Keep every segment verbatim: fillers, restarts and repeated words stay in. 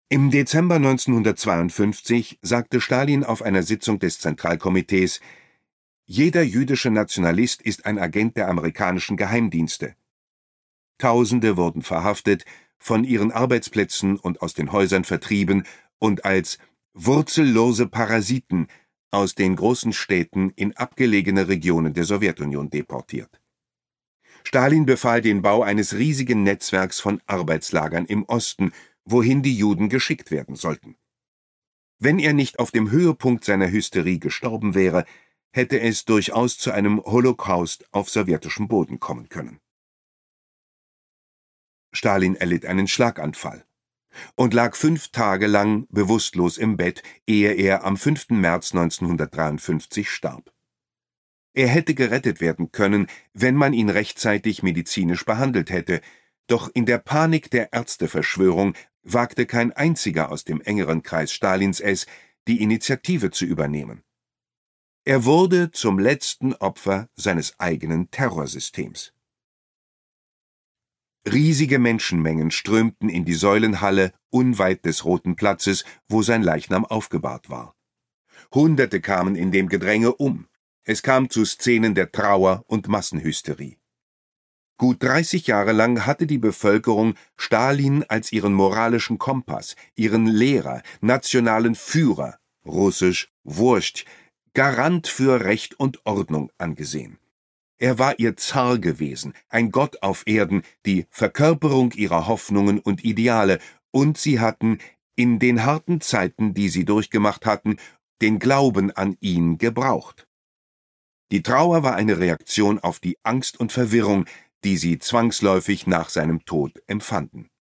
Im Dezember neunzehnhundertzweiundfünfzig sagte Stalin auf einer Sitzung des Zentralkomitees: »Jeder jüdische Nationalist ist ein Agent der amerikanischen Geheimdienste.« Tausende wurden verhaftet, von ihren Arbeitsplätzen und aus den Häusern vertrieben und als wurzellose Parasiten aus den großen Städten in abgelegene Regionen der Sowjetunion deportiert. Stalin befahl den Bau eines riesigen Netzwerks von Arbeitslagern im Osten, wohin die Juden geschickt werden sollten. Wenn er nicht auf dem Höhepunkt seiner Hysterie gestorben wäre, hätte es durchaus zu einem Holocaust auf sowjetischem Boden kommen können. Stalin erlitt einen Schlaganfall und lag fünf Tage lang bewusstlos im Bett, ehe er am fünften März neunzehnhundertdreiundfünfzig starb. Er hätte gerettet werden können, wenn man ihn rechtzeitig medizinisch behandelt hätte, doch in der Panik der Ärzteverschwörung wagte kein einziger aus dem engeren Kreis Stalins es, die Initiative zu übernehmen. Er wurde zum letzten Opfer seines eigenen Terrorsystems. Riesige Menschenmengen strömten in die Säulenhalle unweit des Roten Platzes, wo sein Leichnam aufgebahrt war. Hunderte kamen in dem Gedränge um. Es kam zu Szenen der Trauer und Massenhysterie. Gut dreißig Jahre lang hatte die Bevölkerung Stalin als ihren moralischen Kompass, ihren Lehrer, nationalen Führer, russisch Wurst, Garant für Recht und Ordnung angesehen. Er war ihr Zar gewesen, ein Gott auf Erden, die Verkörperung ihrer Hoffnungen und Ideale, und sie hatten, in den harten Zeiten, die sie durchgemacht hatten, den Glauben an ihn gebraucht. Die Trauer war eine Reaktion auf die Angst und Verwirrung, die sie zwangsläufig nach seinem Tod empfanden.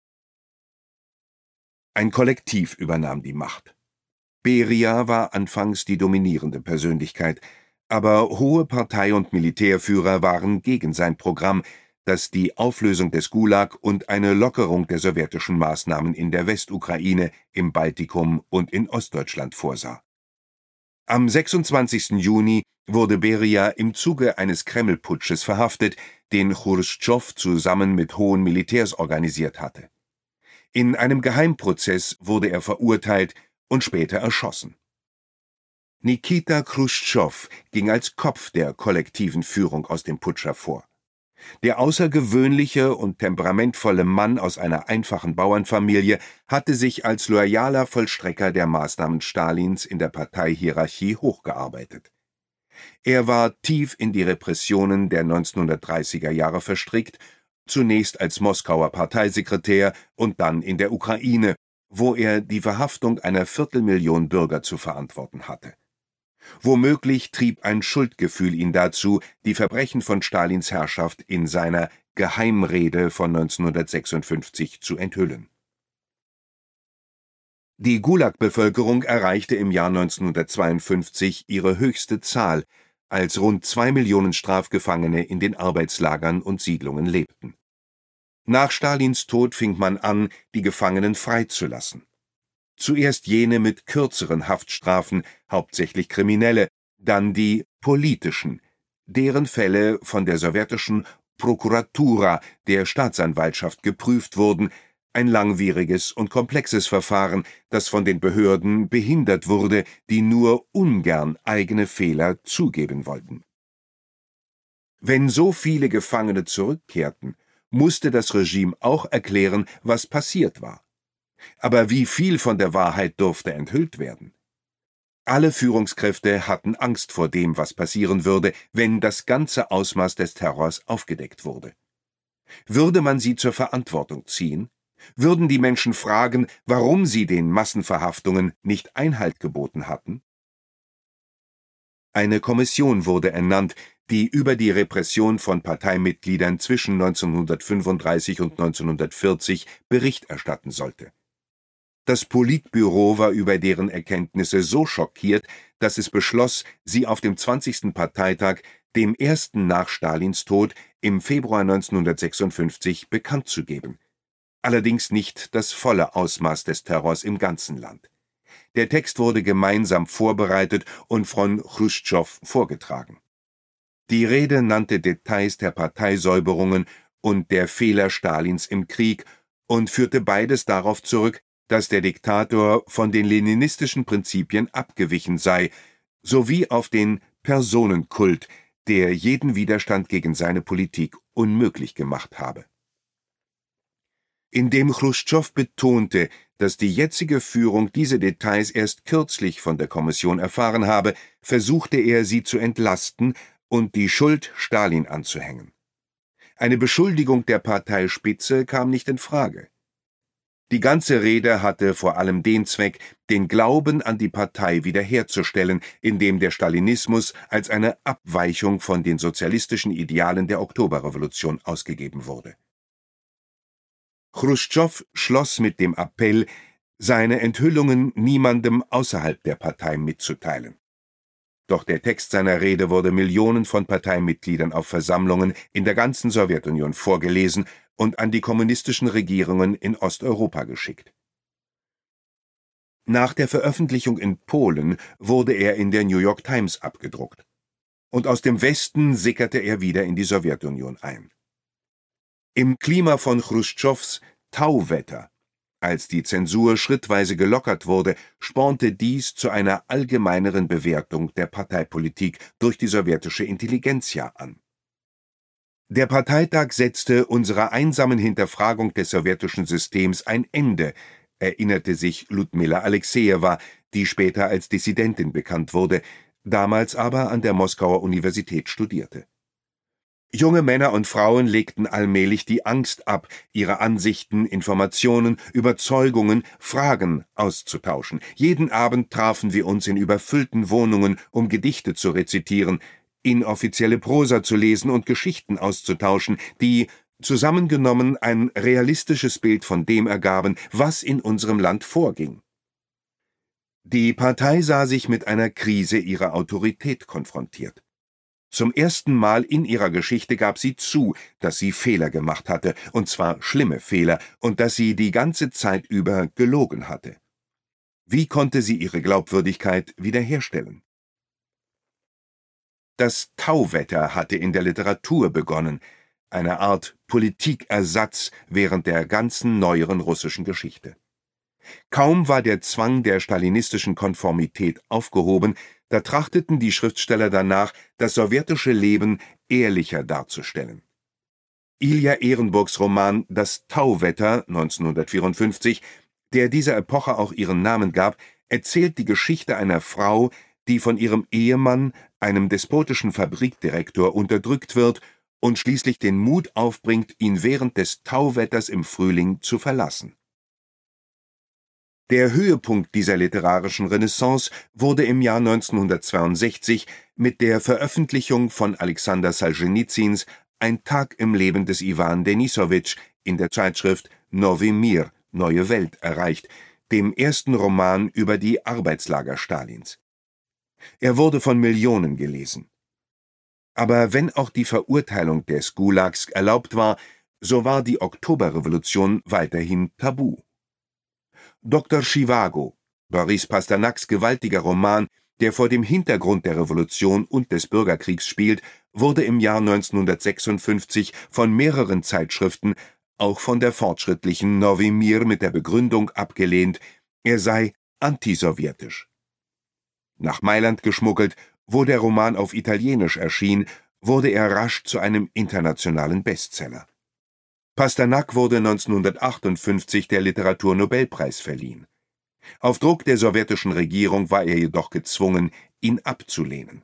Ein Kollektiv übernahm die Macht. Beria war anfangs die dominierende Persönlichkeit, aber hohe Partei- und Militärführer waren gegen sein Programm, das die Auflösung des Gulag und eine Lockerung der sowjetischen Maßnahmen in der Westukraine, im Baltikum und in Ostdeutschland vorsah. Am sechsundzwanzigsten Juni wurde Beria im Zuge eines Kremlputsches verhaftet, den Chruschtschow zusammen mit hohen Militärs organisiert hatte. In einem Geheimprozess wurde er verurteilt und später erschossen. Nikita Chruschtschow ging als Kopf der kollektiven Führung aus dem Putsch hervor. Der außergewöhnliche und temperamentvolle Mann aus einer einfachen Bauernfamilie hatte sich als loyaler Vollstrecker der Maßnahmen Stalins in der Parteihierarchie hochgearbeitet. Er war tief in die Repressionen der neunzehnhundertdreißiger Jahre verstrickt, zunächst als Moskauer Parteisekretär und dann in der Ukraine, wo er die Verhaftung einer Viertelmillion Bürger zu verantworten hatte. Womöglich trieb ein Schuldgefühl ihn dazu, die Verbrechen von Stalins Herrschaft in seiner Geheimrede von neunzehnhundertsechsundfünfzig zu enthüllen. Die Gulag-Bevölkerung erreichte im Jahr neunzehnhundertzweiundfünfzig ihre höchste Zahl, als rund zwei Millionen Strafgefangene in den Arbeitslagern und Siedlungen lebten. Nach Stalins Tod fing man an, die Gefangenen freizulassen. Zuerst jene mit kürzeren Haftstrafen, hauptsächlich Kriminelle, dann die politischen, deren Fälle von der sowjetischen Prokuratura, der Staatsanwaltschaft, geprüft wurden, ein langwieriges und komplexes Verfahren, das von den Behörden behindert wurde, die nur ungern eigene Fehler zugeben wollten. Wenn so viele Gefangene zurückkehrten, musste das Regime auch erklären, was passiert war. Aber wie viel von der Wahrheit durfte enthüllt werden? Alle Führungskräfte hatten Angst vor dem, was passieren würde, wenn das ganze Ausmaß des Terrors aufgedeckt wurde. Würde man sie zur Verantwortung ziehen? Würden die Menschen fragen, warum sie den Massenverhaftungen nicht Einhalt geboten hatten? Eine Kommission wurde ernannt, die über die Repression von Parteimitgliedern zwischen neunzehnhundertfünfunddreißig und neunzehnhundertvierzig Bericht erstatten sollte. Das Politbüro war über deren Erkenntnisse so schockiert, dass es beschloss, sie auf dem zwanzigsten Parteitag, dem ersten nach Stalins Tod, im Februar neunzehnhundertsechsundfünfzig bekannt zu geben. Allerdings nicht das volle Ausmaß des Terrors im ganzen Land. Der Text wurde gemeinsam vorbereitet und von Chruschtschow vorgetragen. Die Rede nannte Details der Parteisäuberungen und der Fehler Stalins im Krieg und führte beides darauf zurück, dass der Diktator von den leninistischen Prinzipien abgewichen sei, sowie auf den Personenkult, der jeden Widerstand gegen seine Politik unmöglich gemacht habe. Indem Chruschtschow betonte, dass die jetzige Führung diese Details erst kürzlich von der Kommission erfahren habe, versuchte er, sie zu entlasten und die Schuld Stalin anzuhängen. Eine Beschuldigung der Parteispitze kam nicht in Frage. Die ganze Rede hatte vor allem den Zweck, den Glauben an die Partei wiederherzustellen, indem der Stalinismus als eine Abweichung von den sozialistischen Idealen der Oktoberrevolution ausgegeben wurde. Chruschtschow schloss mit dem Appell, seine Enthüllungen niemandem außerhalb der Partei mitzuteilen. Doch der Text seiner Rede wurde Millionen von Parteimitgliedern auf Versammlungen in der ganzen Sowjetunion vorgelesen und an die kommunistischen Regierungen in Osteuropa geschickt. Nach der Veröffentlichung in Polen wurde er in der New York Times abgedruckt. Und aus dem Westen sickerte er wieder in die Sowjetunion ein. Im Klima von Chruschtschows Tauwetter, als die Zensur schrittweise gelockert wurde, spornte dies zu einer allgemeineren Bewertung der Parteipolitik durch die sowjetische Intelligenzia an. Der Parteitag setzte unserer einsamen Hinterfragung des sowjetischen Systems ein Ende, erinnerte sich Ludmila Alexejewa, die später als Dissidentin bekannt wurde, damals aber an der Moskauer Universität studierte. Junge Männer und Frauen legten allmählich die Angst ab, ihre Ansichten, Informationen, Überzeugungen, Fragen auszutauschen. Jeden Abend trafen wir uns in überfüllten Wohnungen, um Gedichte zu rezitieren, inoffizielle Prosa zu lesen und Geschichten auszutauschen, die, zusammengenommen, ein realistisches Bild von dem ergaben, was in unserem Land vorging. Die Partei sah sich mit einer Krise ihrer Autorität konfrontiert. Zum ersten Mal in ihrer Geschichte gab sie zu, dass sie Fehler gemacht hatte, und zwar schlimme Fehler, und dass sie die ganze Zeit über gelogen hatte. Wie konnte sie ihre Glaubwürdigkeit wiederherstellen? Das Tauwetter hatte in der Literatur begonnen, eine Art Politikersatz während der ganzen neueren russischen Geschichte. Kaum war der Zwang der stalinistischen Konformität aufgehoben, da trachteten die Schriftsteller danach, das sowjetische Leben ehrlicher darzustellen. Ilja Ehrenburgs Roman »Das Tauwetter« neunzehnhundertvierundfünfzig, der dieser Epoche auch ihren Namen gab, erzählt die Geschichte einer Frau, die von ihrem Ehemann, einem despotischen Fabrikdirektor, unterdrückt wird und schließlich den Mut aufbringt, ihn während des Tauwetters im Frühling zu verlassen. Der Höhepunkt dieser literarischen Renaissance wurde im Jahr neunzehnhundertzweiundsechzig mit der Veröffentlichung von Alexander Solschenizyns »Ein Tag im Leben des Iwan Denisowitsch« in der Zeitschrift Nowy Mir (Neue Welt) erreicht, dem ersten Roman über die Arbeitslager Stalins. Er wurde von Millionen gelesen. Aber wenn auch die Verurteilung des Gulags erlaubt war, so war die Oktoberrevolution weiterhin tabu. Doktor Schivago, Boris Pasternaks gewaltiger Roman, der vor dem Hintergrund der Revolution und des Bürgerkriegs spielt, wurde im Jahr neunzehnhundertsechsundfünfzig von mehreren Zeitschriften, auch von der fortschrittlichen Nowy Mir, mit der Begründung abgelehnt, er sei antisowjetisch. Nach Mailand geschmuggelt, wo der Roman auf Italienisch erschien, wurde er rasch zu einem internationalen Bestseller. Pasternak wurde neunzehnhundertachtundfünfzig der Literaturnobelpreis verliehen. Auf Druck der sowjetischen Regierung war er jedoch gezwungen, ihn abzulehnen.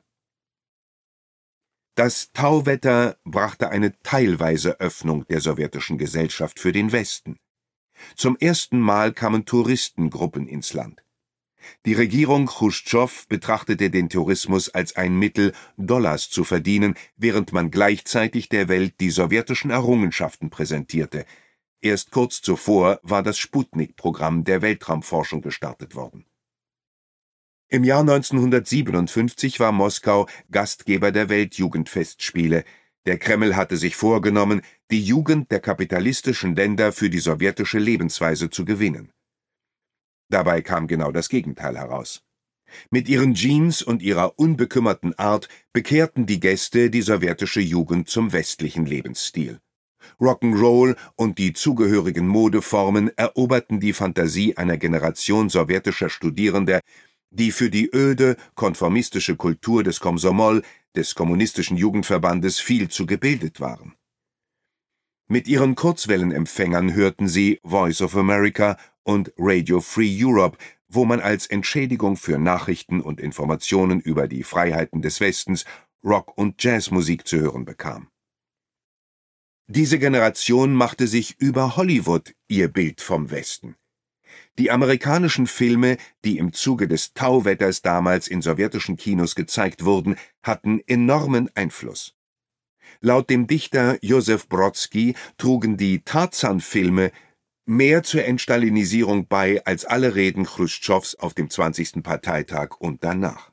Das Tauwetter brachte eine teilweise Öffnung der sowjetischen Gesellschaft für den Westen. Zum ersten Mal kamen Touristengruppen ins Land. Die Regierung Chruschtschow betrachtete den Tourismus als ein Mittel, Dollars zu verdienen, während man gleichzeitig der Welt die sowjetischen Errungenschaften präsentierte. Erst kurz zuvor war das Sputnik-Programm der Weltraumforschung gestartet worden. Im Jahr neunzehnhundertsiebenundfünfzig war Moskau Gastgeber der Weltjugendfestspiele. Der Kreml hatte sich vorgenommen, die Jugend der kapitalistischen Länder für die sowjetische Lebensweise zu gewinnen. Dabei kam genau das Gegenteil heraus. Mit ihren Jeans und ihrer unbekümmerten Art bekehrten die Gäste die sowjetische Jugend zum westlichen Lebensstil. Rock'n'Roll und die zugehörigen Modeformen eroberten die Fantasie einer Generation sowjetischer Studierender, die für die öde, konformistische Kultur des Komsomol, des kommunistischen Jugendverbandes, viel zu gebildet waren. Mit ihren Kurzwellenempfängern hörten sie Voice of America und Radio Free Europe, wo man als Entschädigung für Nachrichten und Informationen über die Freiheiten des Westens Rock- und Jazzmusik zu hören bekam. Diese Generation machte sich über Hollywood ihr Bild vom Westen. Die amerikanischen Filme, die im Zuge des Tauwetters damals in sowjetischen Kinos gezeigt wurden, hatten enormen Einfluss. Laut dem Dichter Josef Brodsky trugen die Tarzan-Filme mehr zur Entstalinisierung bei als alle Reden Chruschtschows auf dem zwanzigsten Parteitag und danach.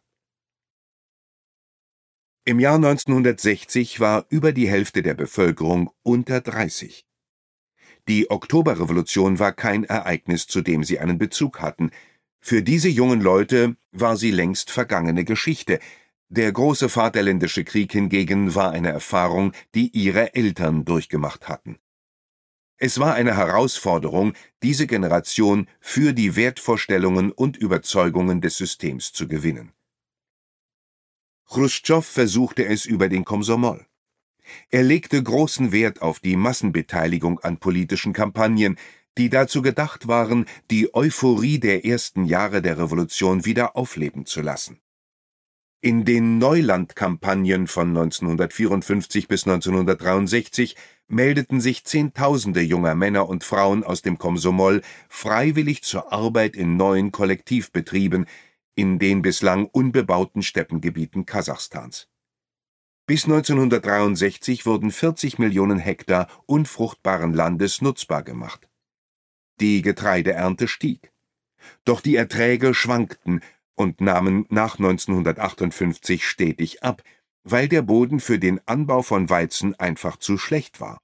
Im Jahr neunzehnhundertsechzig war über die Hälfte der Bevölkerung unter dreißig. Die Oktoberrevolution war kein Ereignis, zu dem sie einen Bezug hatten. Für diese jungen Leute war sie längst vergangene Geschichte. Der große Vaterländische Krieg hingegen war eine Erfahrung, die ihre Eltern durchgemacht hatten. Es war eine Herausforderung, diese Generation für die Wertvorstellungen und Überzeugungen des Systems zu gewinnen. Chruschtschow versuchte es über den Komsomol. Er legte großen Wert auf die Massenbeteiligung an politischen Kampagnen, die dazu gedacht waren, die Euphorie der ersten Jahre der Revolution wieder aufleben zu lassen. In den Neuland-Kampagnen von neunzehnhundertvierundfünfzig bis neunzehnhundertdreiundsechzig meldeten sich Zehntausende junger Männer und Frauen aus dem Komsomol freiwillig zur Arbeit in neuen Kollektivbetrieben in den bislang unbebauten Steppengebieten Kasachstans. Bis neunzehnhundertdreiundsechzig wurden vierzig Millionen Hektar unfruchtbaren Landes nutzbar gemacht. Die Getreideernte stieg. Doch die Erträge schwankten und nahmen nach neunzehnhundertachtundfünfzig stetig ab, weil der Boden für den Anbau von Weizen einfach zu schlecht war.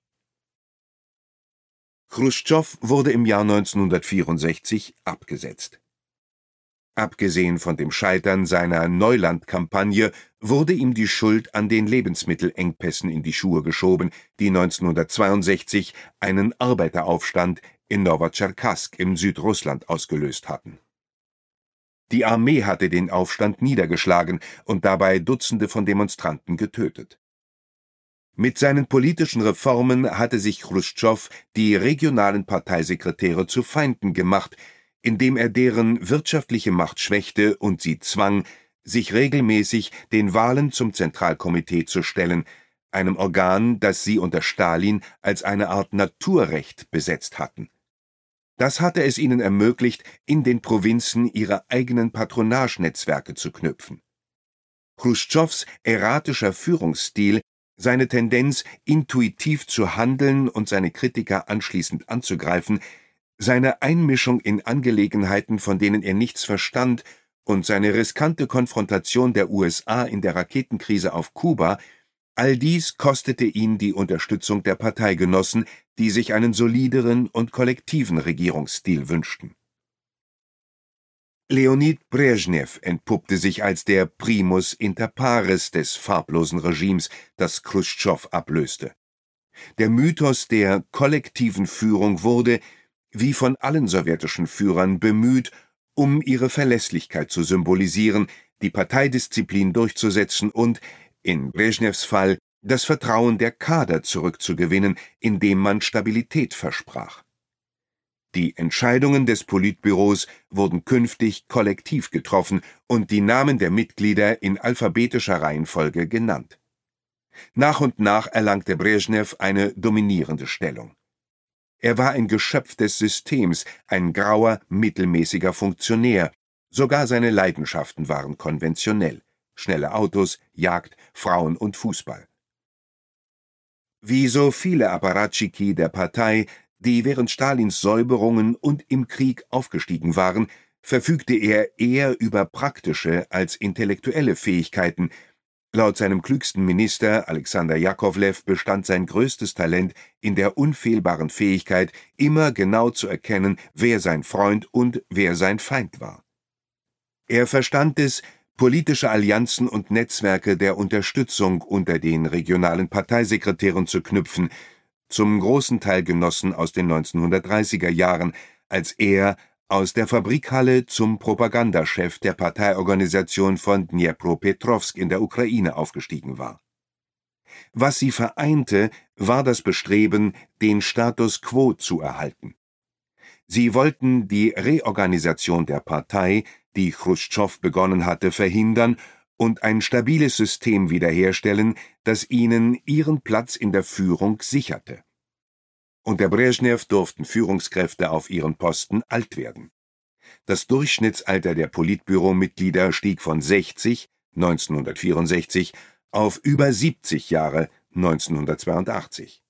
Chruschtschow wurde im Jahr neunzehnhundertvierundsechzig abgesetzt. Abgesehen von dem Scheitern seiner Neuland-Kampagne wurde ihm die Schuld an den Lebensmittelengpässen in die Schuhe geschoben, die neunzehnhundertzweiundsechzig einen Arbeiteraufstand in Nowotscherkassk im Südrussland ausgelöst hatten. Die Armee hatte den Aufstand niedergeschlagen und dabei Dutzende von Demonstranten getötet. Mit seinen politischen Reformen hatte sich Chruschtschow die regionalen Parteisekretäre zu Feinden gemacht, indem er deren wirtschaftliche Macht schwächte und sie zwang, sich regelmäßig den Wahlen zum Zentralkomitee zu stellen, einem Organ, das sie unter Stalin als eine Art Naturrecht besetzt hatten. Das hatte es ihnen ermöglicht, in den Provinzen ihre eigenen Patronagenetzwerke zu knüpfen. Chruschtschows erratischer Führungsstil, seine Tendenz, intuitiv zu handeln und seine Kritiker anschließend anzugreifen, seine Einmischung in Angelegenheiten, von denen er nichts verstand, und seine riskante Konfrontation der U S A in der Raketenkrise auf Kuba, all dies kostete ihn die Unterstützung der Parteigenossen, die sich einen solideren und kollektiven Regierungsstil wünschten. Leonid Brezhnev entpuppte sich als der Primus inter pares des farblosen Regimes, das Chruschtschow ablöste. Der Mythos der kollektiven Führung wurde, wie von allen sowjetischen Führern, bemüht, um ihre Verlässlichkeit zu symbolisieren, die Parteidisziplin durchzusetzen und, in Brezhnevs Fall, das Vertrauen der Kader zurückzugewinnen, indem man Stabilität versprach. Die Entscheidungen des Politbüros wurden künftig kollektiv getroffen und die Namen der Mitglieder in alphabetischer Reihenfolge genannt. Nach und nach erlangte Brezhnev eine dominierende Stellung. Er war ein Geschöpf des Systems, ein grauer, mittelmäßiger Funktionär. Sogar seine Leidenschaften waren konventionell: schnelle Autos, Jagd, Frauen und Fußball. Wie so viele Apparatschiki der Partei, die während Stalins Säuberungen und im Krieg aufgestiegen waren, verfügte er eher über praktische als intellektuelle Fähigkeiten. Laut seinem klügsten Minister Alexander Jakowlew bestand sein größtes Talent in der unfehlbaren Fähigkeit, immer genau zu erkennen, wer sein Freund und wer sein Feind war. Er verstand es, politische Allianzen und Netzwerke der Unterstützung unter den regionalen Parteisekretären zu knüpfen, zum großen Teil Genossen aus den neunzehnhundertdreißiger Jahren, als er aus der Fabrikhalle zum Propagandachef der Parteiorganisation von Dnjepropetrowsk in der Ukraine aufgestiegen war. Was sie vereinte, war das Bestreben, den Status quo zu erhalten. Sie wollten die Reorganisation der Partei, die Chruschtschow begonnen hatte, verhindern und ein stabiles System wiederherstellen, das ihnen ihren Platz in der Führung sicherte. Unter Breschnew durften Führungskräfte auf ihren Posten alt werden. Das Durchschnittsalter der Politbüromitglieder stieg von sechzig neunzehnhundertvierundsechzig auf über siebzig Jahre neunzehnhundertzweiundachtzig.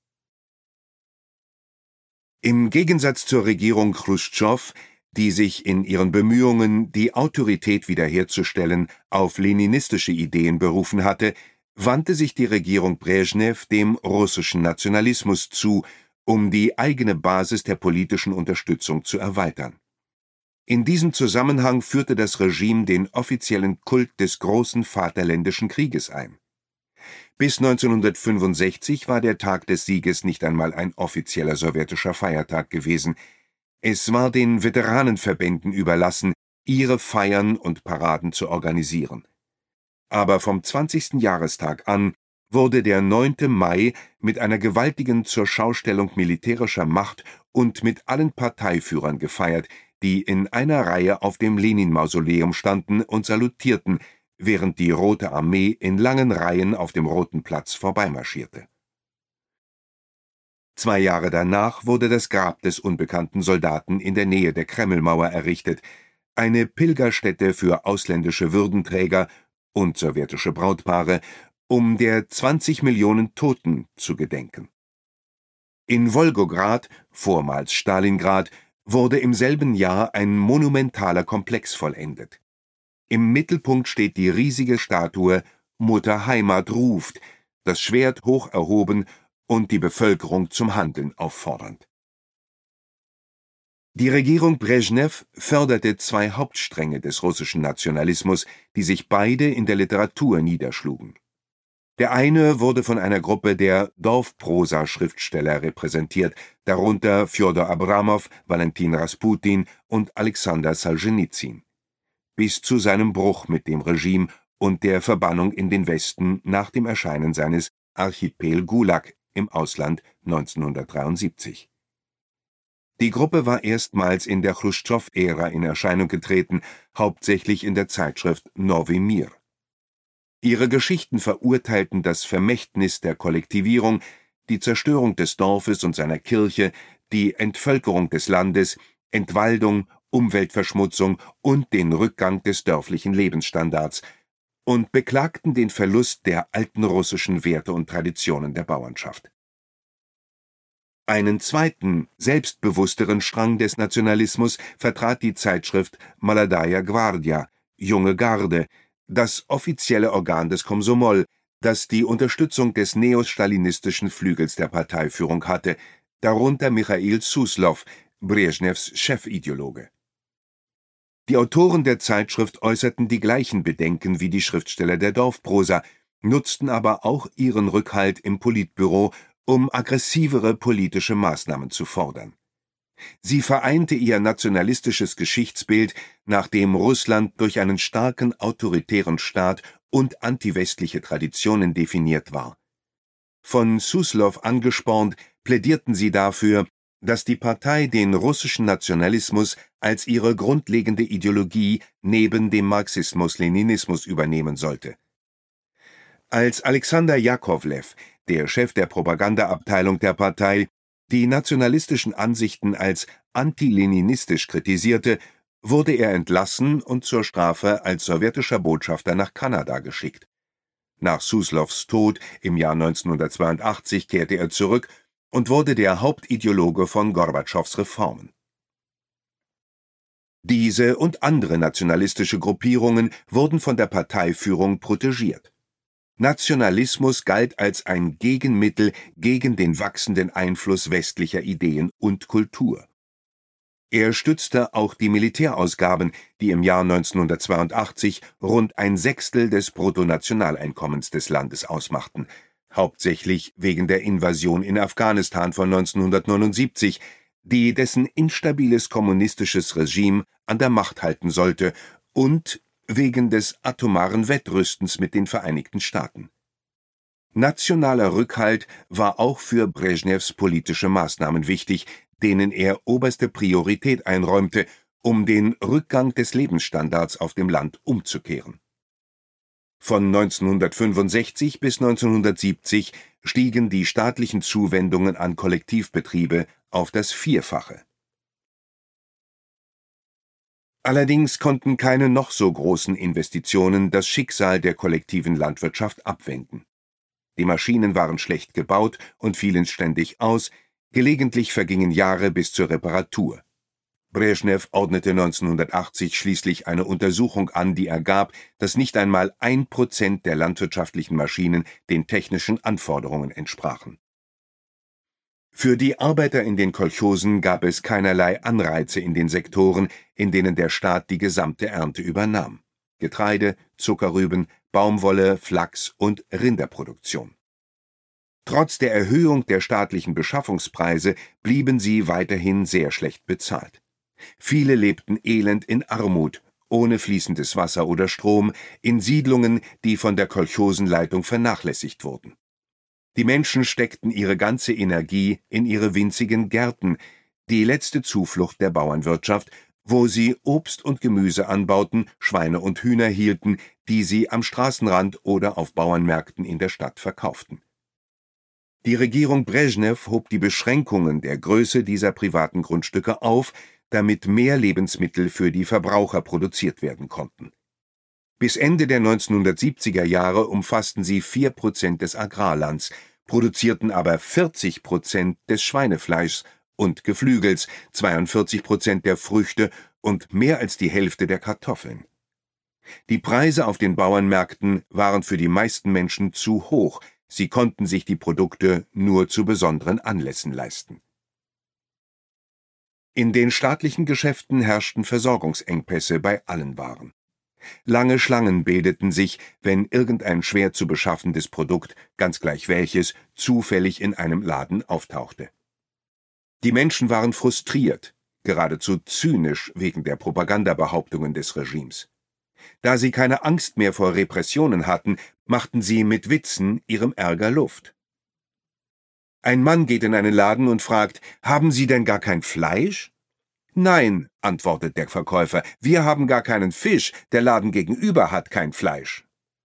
Im Gegensatz zur Regierung Chruschtschow, die sich in ihren Bemühungen, die Autorität wiederherzustellen, auf leninistische Ideen berufen hatte, wandte sich die Regierung Breschnew dem russischen Nationalismus zu, um die eigene Basis der politischen Unterstützung zu erweitern. In diesem Zusammenhang führte das Regime den offiziellen Kult des großen Vaterländischen Krieges ein. Bis neunzehnhundertfünfundsechzig war der Tag des Sieges nicht einmal ein offizieller sowjetischer Feiertag gewesen. Es war den Veteranenverbänden überlassen, ihre Feiern und Paraden zu organisieren. Aber vom zwanzigsten Jahrestag an wurde der neunte Mai mit einer gewaltigen Zurschaustellung militärischer Macht und mit allen Parteiführern gefeiert, die in einer Reihe auf dem Lenin-Mausoleum standen und salutierten, während die Rote Armee in langen Reihen auf dem Roten Platz vorbeimarschierte. Zwei Jahre danach wurde das Grab des unbekannten Soldaten in der Nähe der Kremlmauer errichtet, eine Pilgerstätte für ausländische Würdenträger und sowjetische Brautpaare, um der zwanzig Millionen Toten zu gedenken. In Wolgograd, vormals Stalingrad, wurde im selben Jahr ein monumentaler Komplex vollendet. Im Mittelpunkt steht die riesige Statue »Mutter Heimat ruft«, das Schwert hoch erhoben und die Bevölkerung zum Handeln auffordernd. Die Regierung Breschnew förderte zwei Hauptstränge des russischen Nationalismus, die sich beide in der Literatur niederschlugen. Der eine wurde von einer Gruppe der Dorfprosa-Schriftsteller repräsentiert, darunter Fjodor Abramow, Valentin Rasputin und Alexander Solschenizyn, bis zu seinem Bruch mit dem Regime und der Verbannung in den Westen nach dem Erscheinen seines Archipel Gulag im Ausland neunzehnhundertdreiundsiebzig. Die Gruppe war erstmals in der Chruschtschow-Ära in Erscheinung getreten, hauptsächlich in der Zeitschrift Nowy Mir. Ihre Geschichten verurteilten das Vermächtnis der Kollektivierung, die Zerstörung des Dorfes und seiner Kirche, die Entvölkerung des Landes, Entwaldung, Umweltverschmutzung und den Rückgang des dörflichen Lebensstandards und beklagten den Verlust der alten russischen Werte und Traditionen der Bauernschaft. Einen zweiten, selbstbewussteren Strang des Nationalismus vertrat die Zeitschrift Maladaya Gwardja, Junge Garde, das offizielle Organ des Komsomol, das die Unterstützung des neostalinistischen Flügels der Parteiführung hatte, darunter Michail Suslow, Breschnews Chefideologe. Die Autoren der Zeitschrift äußerten die gleichen Bedenken wie die Schriftsteller der Dorfprosa, nutzten aber auch ihren Rückhalt im Politbüro, um aggressivere politische Maßnahmen zu fordern. Sie vereinte ihr nationalistisches Geschichtsbild, nach dem Russland durch einen starken autoritären Staat und antiwestliche Traditionen definiert war. Von Suslow angespornt, plädierten sie dafür, dass die Partei den russischen Nationalismus als ihre grundlegende Ideologie neben dem Marxismus-Leninismus übernehmen sollte. Als Alexander Jakowlew, der Chef der Propagandaabteilung der Partei, die nationalistischen Ansichten als antileninistisch kritisierte, wurde er entlassen und zur Strafe als sowjetischer Botschafter nach Kanada geschickt. Nach Suslows Tod im Jahr neunzehnhundertzweiundachtzig kehrte er zurück und wurde der Hauptideologe von Gorbatschows Reformen. Diese und andere nationalistische Gruppierungen wurden von der Parteiführung protegiert. Nationalismus galt als ein Gegenmittel gegen den wachsenden Einfluss westlicher Ideen und Kultur. Er stützte auch die Militärausgaben, die im Jahr neunzehnhundertzweiundachtzig rund ein Sechstel des Bruttonationaleinkommens des Landes ausmachten, hauptsächlich wegen der Invasion in Afghanistan von neunzehnhundertneunundsiebzig, die dessen instabiles kommunistisches Regime an der Macht halten sollte, und wegen des atomaren Wettrüstens mit den Vereinigten Staaten. Nationaler Rückhalt war auch für Breschnews politische Maßnahmen wichtig, denen er oberste Priorität einräumte, um den Rückgang des Lebensstandards auf dem Land umzukehren. Von neunzehnhundertfünfundsechzig bis neunzehnhundertsiebzig stiegen die staatlichen Zuwendungen an Kollektivbetriebe auf das Vierfache. Allerdings konnten keine noch so großen Investitionen das Schicksal der kollektiven Landwirtschaft abwenden. Die Maschinen waren schlecht gebaut und fielen ständig aus, gelegentlich vergingen Jahre bis zur Reparatur. Breschnew ordnete neunzehnhundertachtzig schließlich eine Untersuchung an, die ergab, dass nicht einmal ein Prozent der landwirtschaftlichen Maschinen den technischen Anforderungen entsprachen. Für die Arbeiter in den Kolchosen gab es keinerlei Anreize in den Sektoren, in denen der Staat die gesamte Ernte übernahm: Getreide, Zuckerrüben, Baumwolle, Flachs und Rinderproduktion. Trotz der Erhöhung der staatlichen Beschaffungspreise blieben sie weiterhin sehr schlecht bezahlt. Viele lebten elend in Armut, ohne fließendes Wasser oder Strom, in Siedlungen, die von der Kolchosenleitung vernachlässigt wurden. Die Menschen steckten ihre ganze Energie in ihre winzigen Gärten, die letzte Zuflucht der Bauernwirtschaft, wo sie Obst und Gemüse anbauten, Schweine und Hühner hielten, die sie am Straßenrand oder auf Bauernmärkten in der Stadt verkauften. Die Regierung Breschnew hob die Beschränkungen der Größe dieser privaten Grundstücke auf, damit mehr Lebensmittel für die Verbraucher produziert werden konnten. Bis Ende der neunzehnhundertsiebziger Jahre umfassten sie vier Prozent des Agrarlands, produzierten aber vierzig Prozent des Schweinefleischs und Geflügels, zweiundvierzig Prozent der Früchte und mehr als die Hälfte der Kartoffeln. Die Preise auf den Bauernmärkten waren für die meisten Menschen zu hoch, sie konnten sich die Produkte nur zu besonderen Anlässen leisten. In den staatlichen Geschäften herrschten Versorgungsengpässe bei allen Waren. Lange Schlangen bildeten sich, wenn irgendein schwer zu beschaffendes Produkt, ganz gleich welches, zufällig in einem Laden auftauchte. Die Menschen waren frustriert, geradezu zynisch wegen der Propagandabehauptungen des Regimes. Da sie keine Angst mehr vor Repressionen hatten, machten sie mit Witzen ihrem Ärger Luft. Ein Mann geht in einen Laden und fragt: »Haben Sie denn gar kein Fleisch?« »Nein«, antwortet der Verkäufer, »wir haben gar keinen Fisch, der Laden gegenüber hat kein Fleisch.«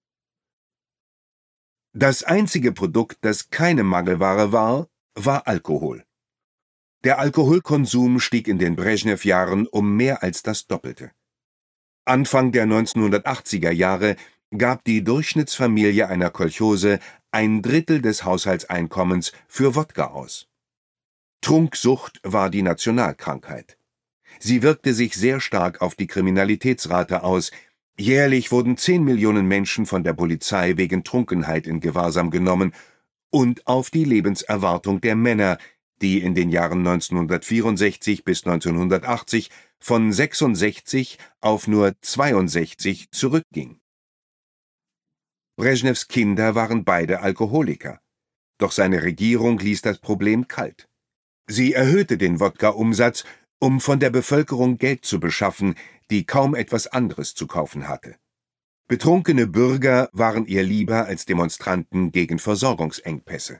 Das einzige Produkt, das keine Mangelware war, war Alkohol. Der Alkoholkonsum stieg in den Breschnew-Jahren um mehr als das Doppelte. Anfang der neunzehnhundertachtziger Jahre gab die Durchschnittsfamilie einer Kolchose ein Drittel des Haushaltseinkommens für Wodka aus. Trunksucht war die Nationalkrankheit. Sie wirkte sich sehr stark auf die Kriminalitätsrate aus. Jährlich wurden zehn Millionen Menschen von der Polizei wegen Trunkenheit in Gewahrsam genommen, und auf die Lebenserwartung der Männer, die in den Jahren neunzehnhundertvierundsechzig bis neunzehnhundertachtzig von sechsundsechzig auf nur zweiundsechzig zurückging. Breschnews Kinder waren beide Alkoholiker. Doch seine Regierung ließ das Problem kalt. Sie erhöhte den Wodka-Umsatz, um von der Bevölkerung Geld zu beschaffen, die kaum etwas anderes zu kaufen hatte. Betrunkene Bürger waren ihr lieber als Demonstranten gegen Versorgungsengpässe.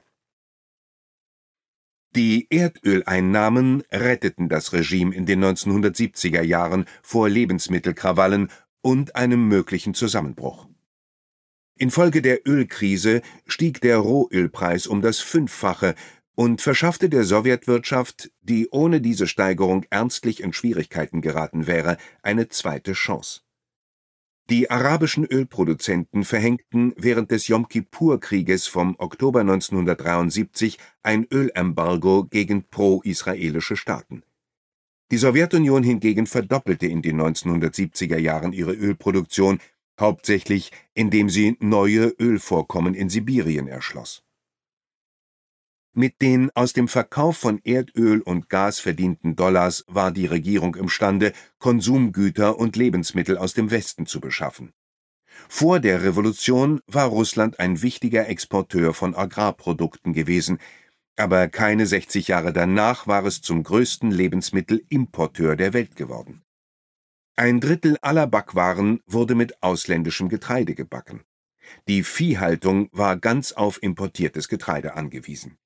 Die Erdöleinnahmen retteten das Regime in den neunzehnhundertsiebziger Jahren vor Lebensmittelkrawallen und einem möglichen Zusammenbruch. Infolge der Ölkrise stieg der Rohölpreis um das Fünffache und verschaffte der Sowjetwirtschaft, die ohne diese Steigerung ernstlich in Schwierigkeiten geraten wäre, eine zweite Chance. Die arabischen Ölproduzenten verhängten während des Jom-Kippur-Krieges vom Oktober neunzehnhundertdreiundsiebzig ein Ölembargo gegen pro-israelische Staaten. Die Sowjetunion hingegen verdoppelte in den neunzehnhundertsiebziger Jahren ihre Ölproduktion, hauptsächlich indem sie neue Ölvorkommen in Sibirien erschloss. Mit den aus dem Verkauf von Erdöl und Gas verdienten Dollars war die Regierung imstande, Konsumgüter und Lebensmittel aus dem Westen zu beschaffen. Vor der Revolution war Russland ein wichtiger Exporteur von Agrarprodukten gewesen, aber keine sechzig Jahre danach war es zum größten Lebensmittelimporteur der Welt geworden. Ein Drittel aller Backwaren wurde mit ausländischem Getreide gebacken. Die Viehhaltung war ganz auf importiertes Getreide angewiesen.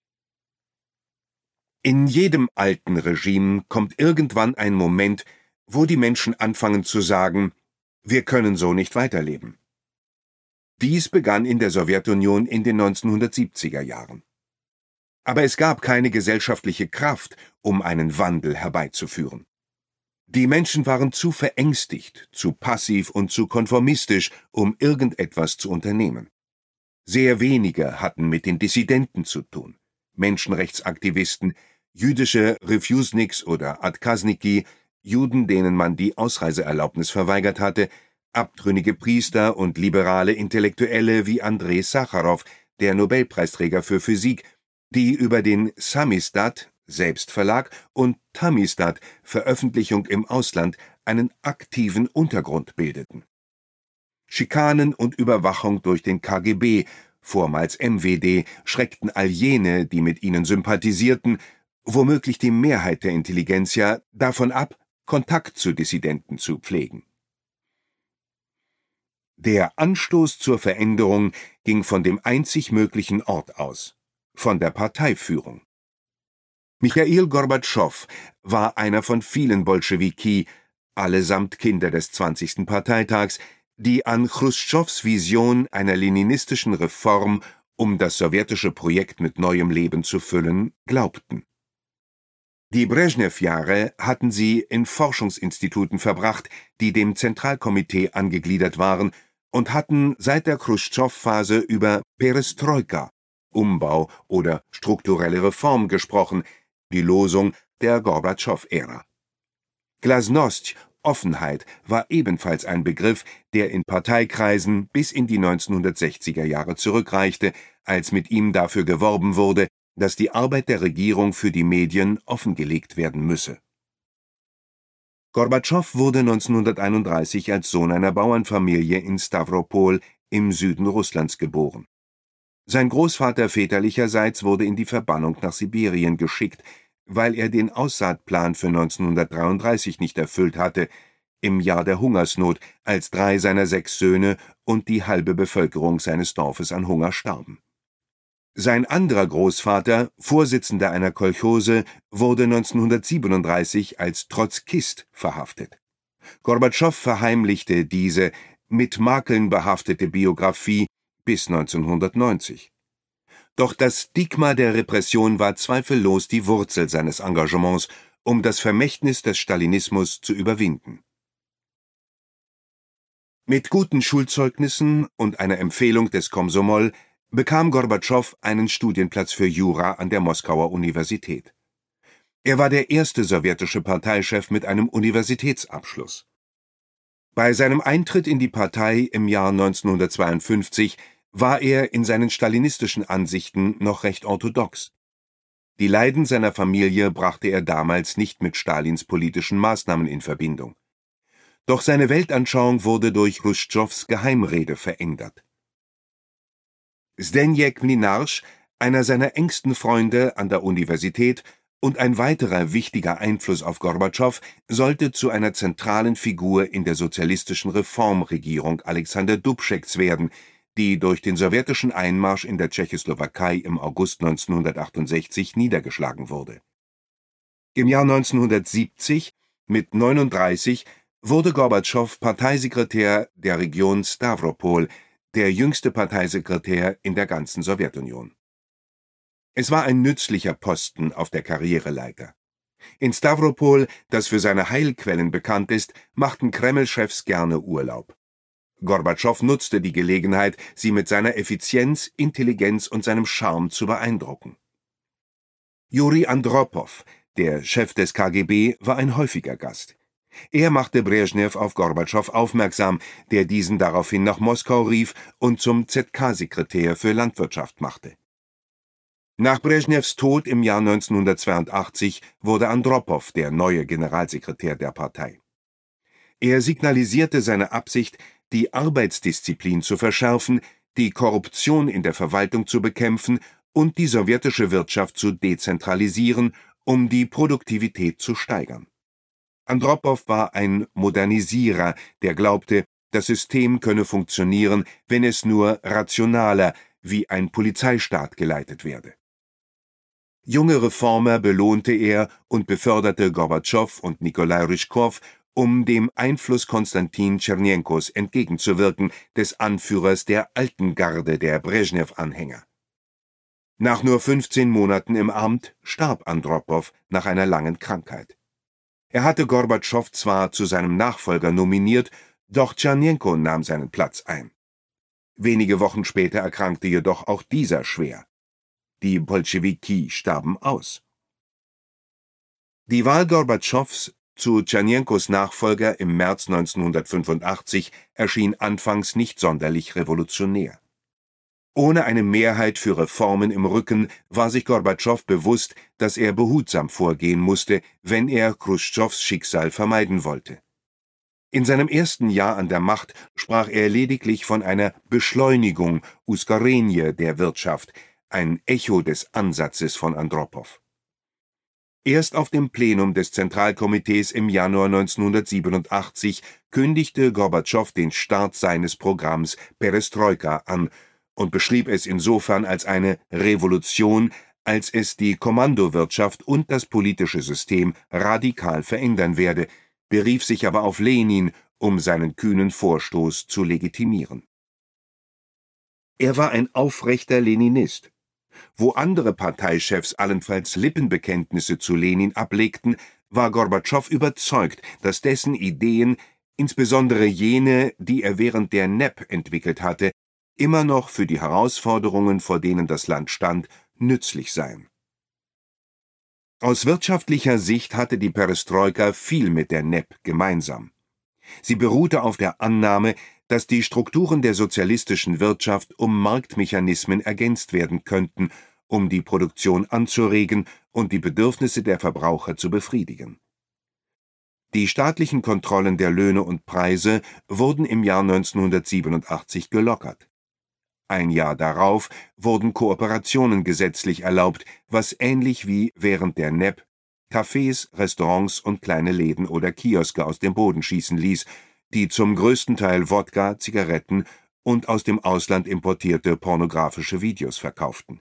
In jedem alten Regime kommt irgendwann ein Moment, wo die Menschen anfangen zu sagen, wir können so nicht weiterleben. Dies begann in der Sowjetunion in den neunzehnhundertsiebziger Jahren. Aber es gab keine gesellschaftliche Kraft, um einen Wandel herbeizuführen. Die Menschen waren zu verängstigt, zu passiv und zu konformistisch, um irgendetwas zu unternehmen. Sehr wenige hatten mit den Dissidenten zu tun. Menschenrechtsaktivisten, jüdische Refusniks oder Adkasniki, Juden, denen man die Ausreiseerlaubnis verweigert hatte, abtrünnige Priester und liberale Intellektuelle wie Andrei Sacharow, der Nobelpreisträger für Physik, die über den Samizdat, Selbstverlag, und Tamizdat, Veröffentlichung im Ausland, einen aktiven Untergrund bildeten. Schikanen und Überwachung durch den K G B, vormals M W D, schreckten all jene, die mit ihnen sympathisierten, womöglich die Mehrheit der Intelligenzia, davon ab, Kontakt zu Dissidenten zu pflegen. Der Anstoß zur Veränderung ging von dem einzig möglichen Ort aus, von der Parteiführung. Michail Gorbatschow war einer von vielen Bolschewiki, allesamt Kinder des zwanzigsten Parteitags, die an Chruschtschows Vision einer leninistischen Reform, um das sowjetische Projekt mit neuem Leben zu füllen, glaubten. Die Brezhnev-Jahre hatten sie in Forschungsinstituten verbracht, die dem Zentralkomitee angegliedert waren, und hatten seit der Chruschtschow-Phase über Perestroika, Umbau oder strukturelle Reform gesprochen, die Losung der Gorbatschow-Ära. Glasnost, Offenheit, war ebenfalls ein Begriff, der in Parteikreisen bis in die neunzehnhundertsechziger Jahre zurückreichte, als mit ihm dafür geworben wurde, dass die Arbeit der Regierung für die Medien offengelegt werden müsse. Gorbatschow wurde neunzehnhunderteinunddreißig als Sohn einer Bauernfamilie in Stawropol im Süden Russlands geboren. Sein Großvater väterlicherseits wurde in die Verbannung nach Sibirien geschickt, weil er den Aussaatplan für neunzehnhundertdreiunddreißig nicht erfüllt hatte, im Jahr der Hungersnot, als drei seiner sechs Söhne und die halbe Bevölkerung seines Dorfes an Hunger starben. Sein anderer Großvater, Vorsitzender einer Kolchose, wurde neunzehnhundertsiebenunddreißig als Trotzkist verhaftet. Gorbatschow verheimlichte diese mit Makeln behaftete Biografie bis neunzehnhundertneunzig. Doch das Stigma der Repression war zweifellos die Wurzel seines Engagements, um das Vermächtnis des Stalinismus zu überwinden. Mit guten Schulzeugnissen und einer Empfehlung des Komsomol bekam Gorbatschow einen Studienplatz für Jura an der Moskauer Universität. Er war der erste sowjetische Parteichef mit einem Universitätsabschluss. Bei seinem Eintritt in die Partei im Jahr neunzehnhundertzweiundfünfzig war er in seinen stalinistischen Ansichten noch recht orthodox. Die Leiden seiner Familie brachte er damals nicht mit Stalins politischen Maßnahmen in Verbindung. Doch seine Weltanschauung wurde durch Chruschtschows Geheimrede verändert. Zdeněk Mlynarz, einer seiner engsten Freunde an der Universität und ein weiterer wichtiger Einfluss auf Gorbatschow, sollte zu einer zentralen Figur in der sozialistischen Reformregierung Alexander Dubčeks werden, die durch den sowjetischen Einmarsch in der Tschechoslowakei im August neunzehnhundertachtundsechzig niedergeschlagen wurde. Im Jahr neunzehnhundertsiebzig, mit neununddreißig, wurde Gorbatschow Parteisekretär der Region Stawropol, der jüngste Parteisekretär in der ganzen Sowjetunion. Es war ein nützlicher Posten auf der Karriereleiter. In Stawropol, das für seine Heilquellen bekannt ist, machten Kreml-Chefs gerne Urlaub. Gorbatschow nutzte die Gelegenheit, sie mit seiner Effizienz, Intelligenz und seinem Charme zu beeindrucken. Juri Andropow, der Chef des K G B, war ein häufiger Gast. Er machte Brezhnev auf Gorbatschow aufmerksam, der diesen daraufhin nach Moskau rief und zum Z K-Sekretär für Landwirtschaft machte. Nach Brezhnevs Tod im Jahr neunzehnhundertzweiundachtzig wurde Andropow der neue Generalsekretär der Partei. Er signalisierte seine Absicht, die Arbeitsdisziplin zu verschärfen, die Korruption in der Verwaltung zu bekämpfen und die sowjetische Wirtschaft zu dezentralisieren, um die Produktivität zu steigern. Andropow war ein Modernisierer, der glaubte, das System könne funktionieren, wenn es nur rationaler, wie ein Polizeistaat geleitet werde. Junge Reformer belohnte er und beförderte Gorbatschow und Nikolai Ryschkow, um dem Einfluss Konstantin Tschernjenkos entgegenzuwirken, des Anführers der alten Garde der Breschnew-Anhänger. Nach nur fünfzehn Monaten im Amt starb Andropow nach einer langen Krankheit. Er hatte Gorbatschow zwar zu seinem Nachfolger nominiert, doch Tschernjenko nahm seinen Platz ein. Wenige Wochen später erkrankte jedoch auch dieser schwer. Die Bolschewiki starben aus. Die Wahl Gorbatschows zu Tschernjenkos Nachfolger im März neunzehnhundertfünfundachtzig erschien anfangs nicht sonderlich revolutionär. Ohne eine Mehrheit für Reformen im Rücken war sich Gorbatschow bewusst, dass er behutsam vorgehen musste, wenn er Chruschtschows Schicksal vermeiden wollte. In seinem ersten Jahr an der Macht sprach er lediglich von einer Beschleunigung, Uskorenie der Wirtschaft, ein Echo des Ansatzes von Andropow. Erst auf dem Plenum des Zentralkomitees im Januar neunzehnhundertsiebenundachtzig kündigte Gorbatschow den Start seines Programms Perestroika an und beschrieb es insofern als eine Revolution, als es die Kommandowirtschaft und das politische System radikal verändern werde, berief sich aber auf Lenin, um seinen kühnen Vorstoß zu legitimieren. Er war ein aufrechter Leninist. Wo andere Parteichefs allenfalls Lippenbekenntnisse zu Lenin ablegten, war Gorbatschow überzeugt, dass dessen Ideen, insbesondere jene, die er während der N E P entwickelt hatte, immer noch für die Herausforderungen, vor denen das Land stand, nützlich seien. Aus wirtschaftlicher Sicht hatte die Perestroika viel mit der N E P gemeinsam. Sie beruhte auf der Annahme, dass die Strukturen der sozialistischen Wirtschaft um Marktmechanismen ergänzt werden könnten, um die Produktion anzuregen und die Bedürfnisse der Verbraucher zu befriedigen. Die staatlichen Kontrollen der Löhne und Preise wurden im Jahr neunzehnhundertsiebenundachtzig gelockert. Ein Jahr darauf wurden Kooperationen gesetzlich erlaubt, was ähnlich wie während der N E P Cafés, Restaurants und kleine Läden oder Kioske aus dem Boden schießen ließ, die zum größten Teil Wodka, Zigaretten und aus dem Ausland importierte pornografische Videos verkauften.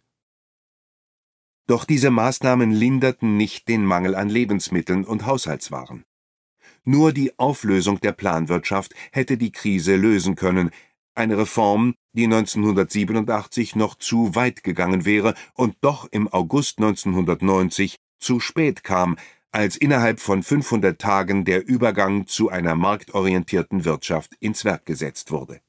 Doch diese Maßnahmen linderten nicht den Mangel an Lebensmitteln und Haushaltswaren. Nur die Auflösung der Planwirtschaft hätte die Krise lösen können, eine Reform, die neunzehnhundertsiebenundachtzig noch zu weit gegangen wäre und doch im August neunzehnhundertneunzig zu spät kam, als innerhalb von fünfhundert Tagen der Übergang zu einer marktorientierten Wirtschaft ins Werk gesetzt wurde.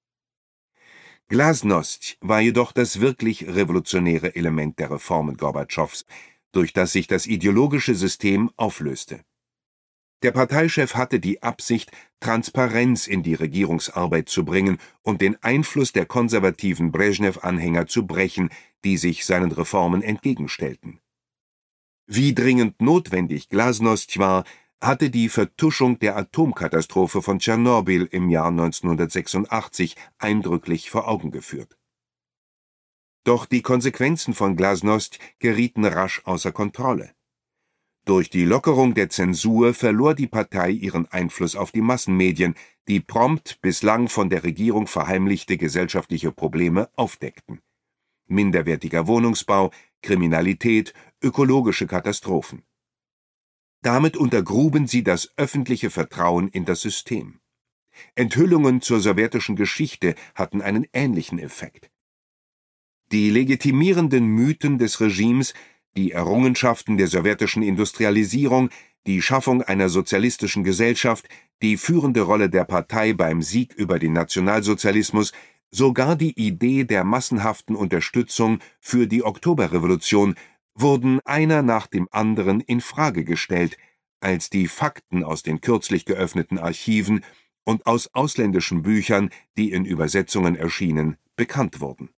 Glasnost war jedoch das wirklich revolutionäre Element der Reformen Gorbatschows, durch das sich das ideologische System auflöste. Der Parteichef hatte die Absicht, Transparenz in die Regierungsarbeit zu bringen und den Einfluss der konservativen Breschnew-Anhänger zu brechen, die sich seinen Reformen entgegenstellten. Wie dringend notwendig Glasnost war, hatte die Vertuschung der Atomkatastrophe von Tschernobyl im Jahr neunzehnhundertsechsundachtzig eindrücklich vor Augen geführt. Doch die Konsequenzen von Glasnost gerieten rasch außer Kontrolle. Durch die Lockerung der Zensur verlor die Partei ihren Einfluss auf die Massenmedien, die prompt bislang von der Regierung verheimlichte gesellschaftliche Probleme aufdeckten: minderwertiger Wohnungsbau, Kriminalität, ökologische Katastrophen. Damit untergruben sie das öffentliche Vertrauen in das System. Enthüllungen zur sowjetischen Geschichte hatten einen ähnlichen Effekt. Die legitimierenden Mythen des Regimes, die Errungenschaften der sowjetischen Industrialisierung, die Schaffung einer sozialistischen Gesellschaft, die führende Rolle der Partei beim Sieg über den Nationalsozialismus, sogar die Idee der massenhaften Unterstützung für die Oktoberrevolution wurden einer nach dem anderen in Frage gestellt, als die Fakten aus den kürzlich geöffneten Archiven und aus ausländischen Büchern, die in Übersetzungen erschienen, bekannt wurden.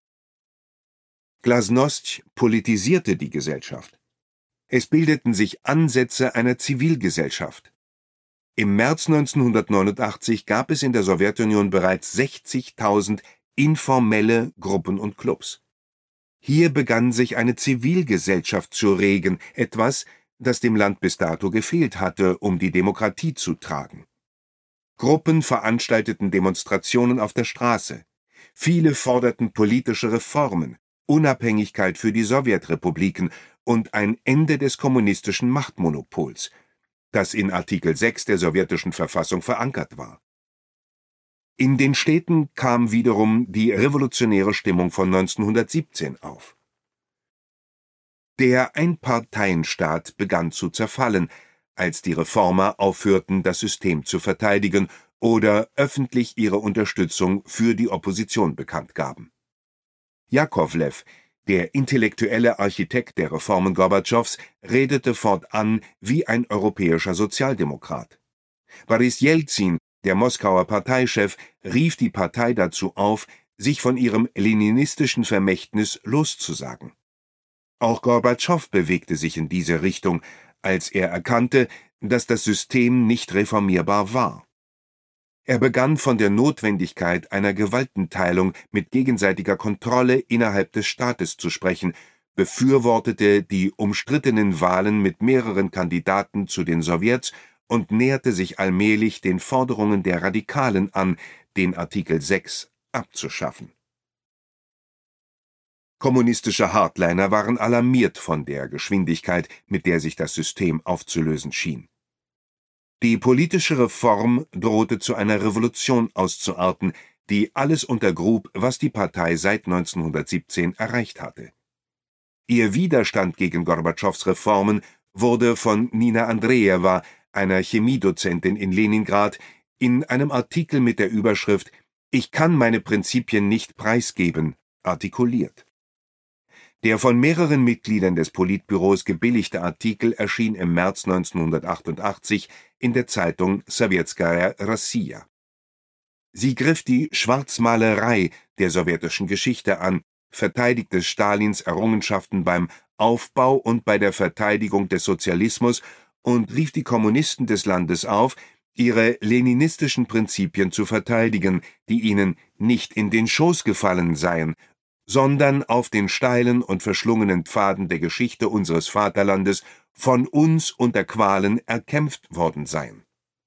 Glasnost politisierte die Gesellschaft. Es bildeten sich Ansätze einer Zivilgesellschaft. Im März neunzehnhundertneunundachtzig gab es in der Sowjetunion bereits sechzigtausend informelle Gruppen und Clubs. Hier begann sich eine Zivilgesellschaft zu regen, etwas, das dem Land bis dato gefehlt hatte, um die Demokratie zu tragen. Gruppen veranstalteten Demonstrationen auf der Straße. Viele forderten politische Reformen, Unabhängigkeit für die Sowjetrepubliken und ein Ende des kommunistischen Machtmonopols, das in Artikel sechs der sowjetischen Verfassung verankert war. In den Städten kam wiederum die revolutionäre Stimmung von neunzehnhundertsiebzehn auf. Der Einparteienstaat begann zu zerfallen, als die Reformer aufhörten, das System zu verteidigen oder öffentlich ihre Unterstützung für die Opposition bekannt gaben. Jakovlew, der intellektuelle Architekt der Reformen Gorbatschows, redete fortan wie ein europäischer Sozialdemokrat. Boris Jelzin, der Moskauer Parteichef, rief die Partei dazu auf, sich von ihrem leninistischen Vermächtnis loszusagen. Auch Gorbatschow bewegte sich in diese Richtung, als er erkannte, dass das System nicht reformierbar war. Er begann von der Notwendigkeit einer Gewaltenteilung mit gegenseitiger Kontrolle innerhalb des Staates zu sprechen, befürwortete die umstrittenen Wahlen mit mehreren Kandidaten zu den Sowjets und näherte sich allmählich den Forderungen der Radikalen an, den Artikel sechs abzuschaffen. Kommunistische Hardliner waren alarmiert von der Geschwindigkeit, mit der sich das System aufzulösen schien. Die politische Reform drohte zu einer Revolution auszuarten, die alles untergrub, was die Partei seit neunzehnhundertsiebzehn erreicht hatte. Ihr Widerstand gegen Gorbatschows Reformen wurde von Nina Andrejewa, einer Chemiedozentin in Leningrad, in einem Artikel mit der Überschrift »Ich kann meine Prinzipien nicht preisgeben« artikuliert. Der von mehreren Mitgliedern des Politbüros gebilligte Artikel erschien im März neunzehnhundertachtundachtzig in der Zeitung Sowjetskaja Rossiya. Sie griff die Schwarzmalerei der sowjetischen Geschichte an, verteidigte Stalins Errungenschaften beim Aufbau und bei der Verteidigung des Sozialismus und rief die Kommunisten des Landes auf, ihre leninistischen Prinzipien zu verteidigen, die ihnen nicht in den Schoß gefallen seien, sondern auf den steilen und verschlungenen Pfaden der Geschichte unseres Vaterlandes von uns unter Qualen erkämpft worden seien.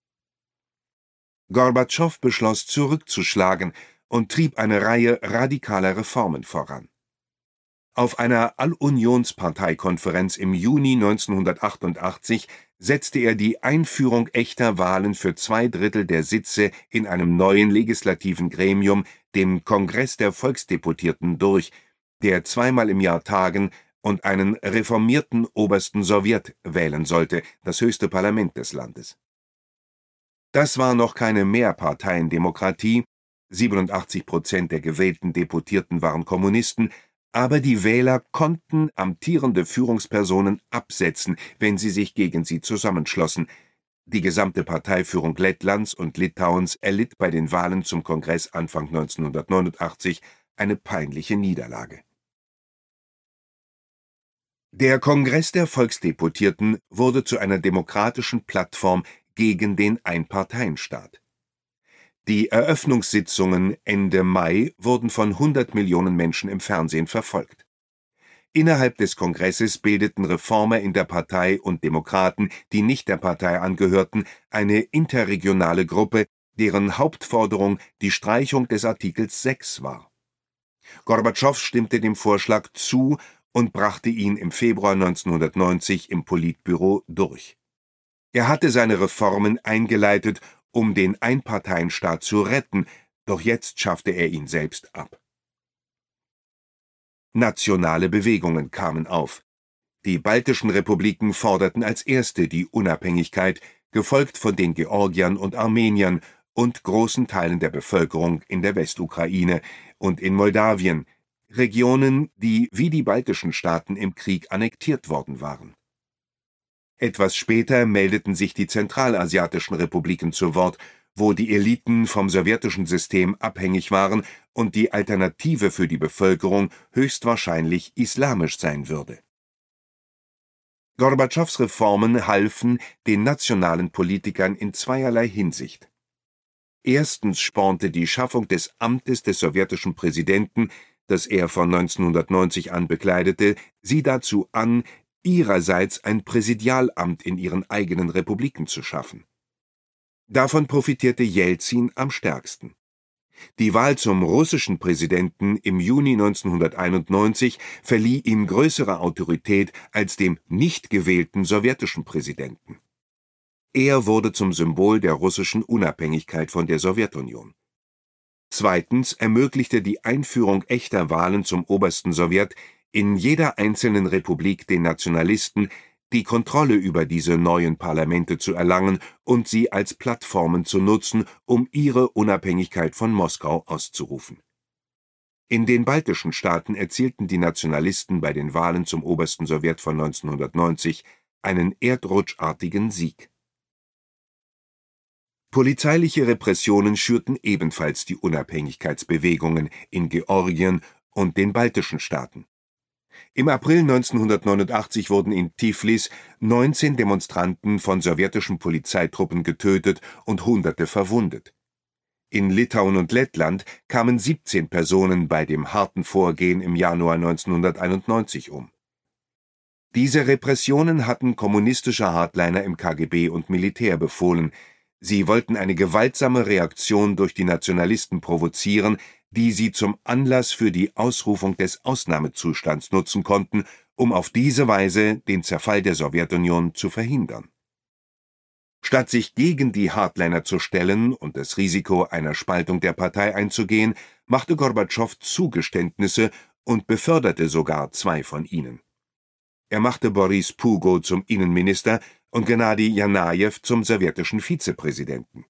Gorbatschow beschloss, zurückzuschlagen und trieb eine Reihe radikaler Reformen voran. Auf einer All-Unions-Parteikonferenz im Juni neunzehnhundertachtundachtzig setzte er die Einführung echter Wahlen für zwei Drittel der Sitze in einem neuen legislativen Gremium, dem Kongress der Volksdeputierten, durch, der zweimal im Jahr tagen und einen reformierten Obersten Sowjet wählen sollte, das höchste Parlament des Landes. Das war noch keine Mehrparteiendemokratie, siebenundachtzig Prozent der gewählten Deputierten waren Kommunisten, aber die Wähler konnten amtierende Führungspersonen absetzen, wenn sie sich gegen sie zusammenschlossen. Die gesamte Parteiführung Lettlands und Litauens erlitt bei den Wahlen zum Kongress Anfang neunzehnhundertneunundachtzig eine peinliche Niederlage. Der Kongress der Volksdeputierten wurde zu einer demokratischen Plattform gegen den Einparteienstaat. Die Eröffnungssitzungen Ende Mai wurden von hundert Millionen Menschen im Fernsehen verfolgt. Innerhalb des Kongresses bildeten Reformer in der Partei und Demokraten, die nicht der Partei angehörten, eine interregionale Gruppe, deren Hauptforderung die Streichung des Artikels sechs war. Gorbatschow stimmte dem Vorschlag zu und brachte ihn im Februar neunzehnhundertneunzig im Politbüro durch. Er hatte seine Reformen eingeleitet, um den Einparteienstaat zu retten, doch jetzt schaffte er ihn selbst ab. Nationale Bewegungen kamen auf. Die baltischen Republiken forderten als erste die Unabhängigkeit, gefolgt von den Georgiern und Armeniern und großen Teilen der Bevölkerung in der Westukraine und in Moldawien, Regionen, die wie die baltischen Staaten im Krieg annektiert worden waren. Etwas später meldeten sich die zentralasiatischen Republiken zu Wort, wo die Eliten vom sowjetischen System abhängig waren und die Alternative für die Bevölkerung höchstwahrscheinlich islamisch sein würde. Gorbatschows Reformen halfen den nationalen Politikern in zweierlei Hinsicht. Erstens spornte die Schaffung des Amtes des sowjetischen Präsidenten, das er von neunzehnhundertneunzig an bekleidete, sie dazu an, ihrerseits ein Präsidialamt in ihren eigenen Republiken zu schaffen. Davon profitierte Jelzin am stärksten. Die Wahl zum russischen Präsidenten im Juni neunzehnhunderteinundneunzig verlieh ihm größere Autorität als dem nicht gewählten sowjetischen Präsidenten. Er wurde zum Symbol der russischen Unabhängigkeit von der Sowjetunion. Zweitens ermöglichte die Einführung echter Wahlen zum obersten Sowjet in jeder einzelnen Republik den Nationalisten, die Kontrolle über diese neuen Parlamente zu erlangen und sie als Plattformen zu nutzen, um ihre Unabhängigkeit von Moskau auszurufen. In den baltischen Staaten erzielten die Nationalisten bei den Wahlen zum obersten Sowjet von neunzehnhundertneunzig einen erdrutschartigen Sieg. Polizeiliche Repressionen schürten ebenfalls die Unabhängigkeitsbewegungen in Georgien und den baltischen Staaten. Im April neunzehnhundertneunundachtzig wurden in Tiflis neunzehn Demonstranten von sowjetischen Polizeitruppen getötet und Hunderte verwundet. In Litauen und Lettland kamen siebzehn Personen bei dem harten Vorgehen im Januar neunzehnhunderteinundneunzig um. Diese Repressionen hatten kommunistische Hardliner im K G B und Militär befohlen. Sie wollten eine gewaltsame Reaktion durch die Nationalisten provozieren, die sie zum Anlass für die Ausrufung des Ausnahmezustands nutzen konnten, um auf diese Weise den Zerfall der Sowjetunion zu verhindern. Statt sich gegen die Hardliner zu stellen und das Risiko einer Spaltung der Partei einzugehen, machte Gorbatschow Zugeständnisse und beförderte sogar zwei von ihnen. Er machte Boris Pugo zum Innenminister und Gennadi Janajew zum sowjetischen Vizepräsidenten.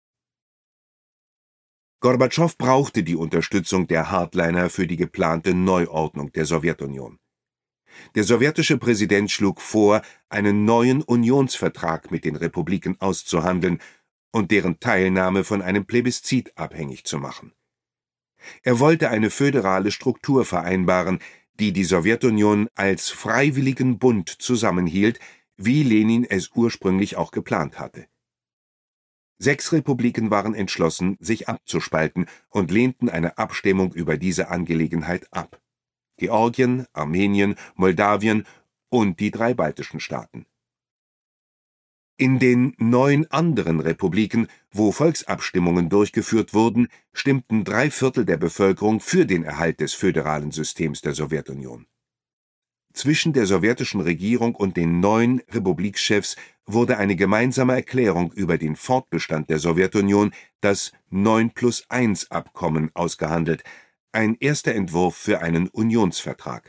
Gorbatschow brauchte die Unterstützung der Hardliner für die geplante Neuordnung der Sowjetunion. Der sowjetische Präsident schlug vor, einen neuen Unionsvertrag mit den Republiken auszuhandeln und deren Teilnahme von einem Plebiszit abhängig zu machen. Er wollte eine föderale Struktur vereinbaren, die die Sowjetunion als freiwilligen Bund zusammenhielt, wie Lenin es ursprünglich auch geplant hatte. Sechs Republiken waren entschlossen, sich abzuspalten und lehnten eine Abstimmung über diese Angelegenheit ab: Georgien, Armenien, Moldawien und die drei baltischen Staaten. In den neun anderen Republiken, wo Volksabstimmungen durchgeführt wurden, stimmten drei Viertel der Bevölkerung für den Erhalt des föderalen Systems der Sowjetunion. Zwischen der sowjetischen Regierung und den neun Republikchefs wurde eine gemeinsame Erklärung über den Fortbestand der Sowjetunion, das neun plus eins Abkommen, ausgehandelt, ein erster Entwurf für einen Unionsvertrag.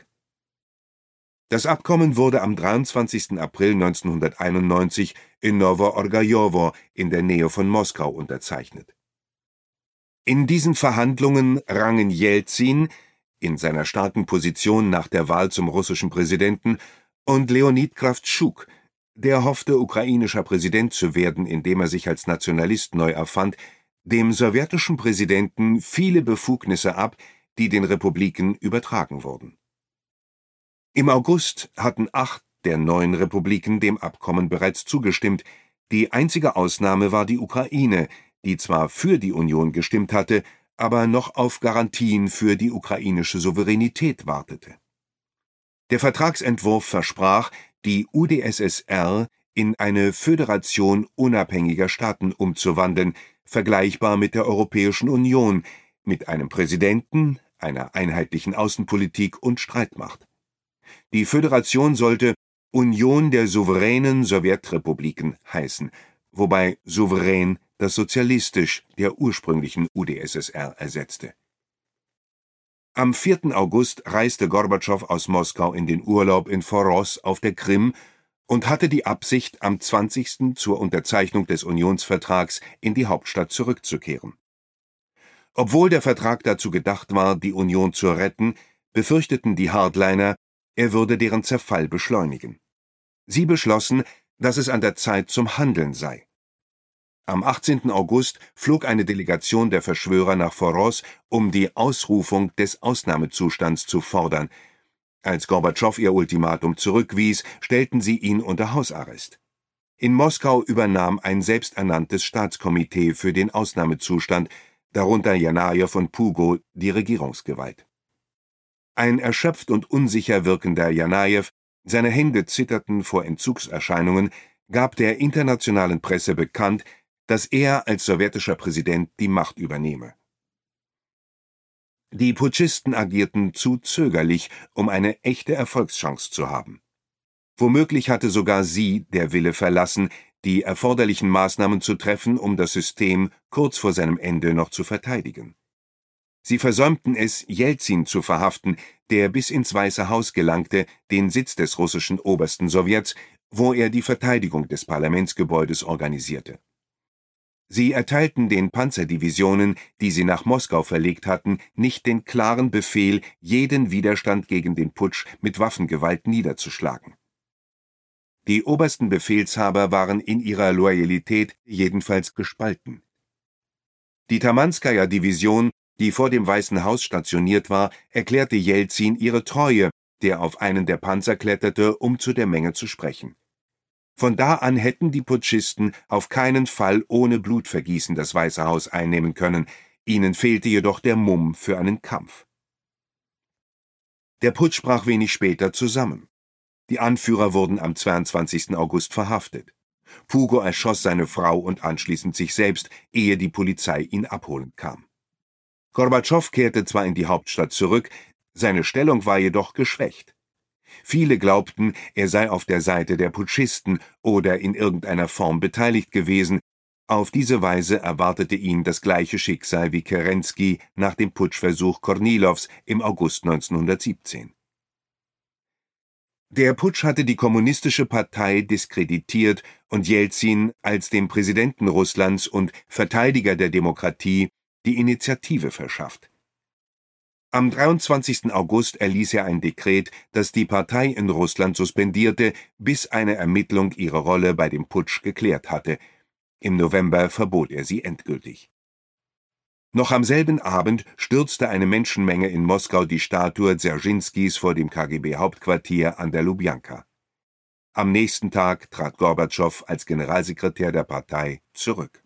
Das Abkommen wurde am dreiundzwanzigsten April neunzehnhunderteinundneunzig in Nowo-Orgajowo in der Nähe von Moskau unterzeichnet. In diesen Verhandlungen rangen Jelzin, in seiner starken Position nach der Wahl zum russischen Präsidenten, und Leonid Krawtschuk, der hoffte, ukrainischer Präsident zu werden, indem er sich als Nationalist neu erfand, dem sowjetischen Präsidenten viele Befugnisse ab, die den Republiken übertragen wurden. Im August hatten acht der neun Republiken dem Abkommen bereits zugestimmt. Die einzige Ausnahme war die Ukraine, die zwar für die Union gestimmt hatte, aber noch auf Garantien für die ukrainische Souveränität wartete. Der Vertragsentwurf versprach, die U d S S R in eine Föderation unabhängiger Staaten umzuwandeln, vergleichbar mit der Europäischen Union, mit einem Präsidenten, einer einheitlichen Außenpolitik und Streitmacht. Die Föderation sollte Union der souveränen Sowjetrepubliken heißen, wobei souverän das sozialistisch der ursprünglichen U d S S R ersetzte. Am vierten August reiste Gorbatschow aus Moskau in den Urlaub in Foros auf der Krim und hatte die Absicht, am zwanzigsten zur Unterzeichnung des Unionsvertrags in die Hauptstadt zurückzukehren. Obwohl der Vertrag dazu gedacht war, die Union zu retten, befürchteten die Hardliner, er würde deren Zerfall beschleunigen. Sie beschlossen, dass es an der Zeit zum Handeln sei. Am achtzehnten August flog eine Delegation der Verschwörer nach Foros, um die Ausrufung des Ausnahmezustands zu fordern. Als Gorbatschow ihr Ultimatum zurückwies, stellten sie ihn unter Hausarrest. In Moskau übernahm ein selbsternanntes Staatskomitee für den Ausnahmezustand, darunter Janajew und Pugo, die Regierungsgewalt. Ein erschöpft und unsicher wirkender Janajew, seine Hände zitterten vor Entzugserscheinungen, gab der internationalen Presse bekannt, dass er als sowjetischer Präsident die Macht übernehme. Die Putschisten agierten zu zögerlich, um eine echte Erfolgschance zu haben. Womöglich hatte sogar sie der Wille verlassen, die erforderlichen Maßnahmen zu treffen, um das System kurz vor seinem Ende noch zu verteidigen. Sie versäumten es, Jelzin zu verhaften, der bis ins Weiße Haus gelangte, den Sitz des russischen Obersten Sowjets, wo er die Verteidigung des Parlamentsgebäudes organisierte. Sie erteilten den Panzerdivisionen, die sie nach Moskau verlegt hatten, nicht den klaren Befehl, jeden Widerstand gegen den Putsch mit Waffengewalt niederzuschlagen. Die obersten Befehlshaber waren in ihrer Loyalität jedenfalls gespalten. Die Tamanskaja-Division, die vor dem Weißen Haus stationiert war, erklärte Jelzin ihre Treue, der auf einen der Panzer kletterte, um zu der Menge zu sprechen. Von da an hätten die Putschisten auf keinen Fall ohne Blutvergießen das Weiße Haus einnehmen können, ihnen fehlte jedoch der Mumm für einen Kampf. Der Putsch brach wenig später zusammen. Die Anführer wurden am zweiundzwanzigsten August verhaftet. Pugo erschoss seine Frau und anschließend sich selbst, ehe die Polizei ihn abholen kam. Gorbatschow kehrte zwar in die Hauptstadt zurück, seine Stellung war jedoch geschwächt. Viele glaubten, er sei auf der Seite der Putschisten oder in irgendeiner Form beteiligt gewesen. Auf diese Weise erwartete ihn das gleiche Schicksal wie Kerensky nach dem Putschversuch Kornilows im August neunzehnhundertsiebzehn. Der Putsch hatte die Kommunistische Partei diskreditiert und Jelzin als dem Präsidenten Russlands und Verteidiger der Demokratie die Initiative verschafft. Am dreiundzwanzigsten August erließ er ein Dekret, das die Partei in Russland suspendierte, bis eine Ermittlung ihre Rolle bei dem Putsch geklärt hatte. Im November verbot er sie endgültig. Noch am selben Abend stürzte eine Menschenmenge in Moskau die Statue Dserschinskis vor dem K G B-Hauptquartier an der Lubjanka. Am nächsten Tag trat Gorbatschow als Generalsekretär der Partei zurück.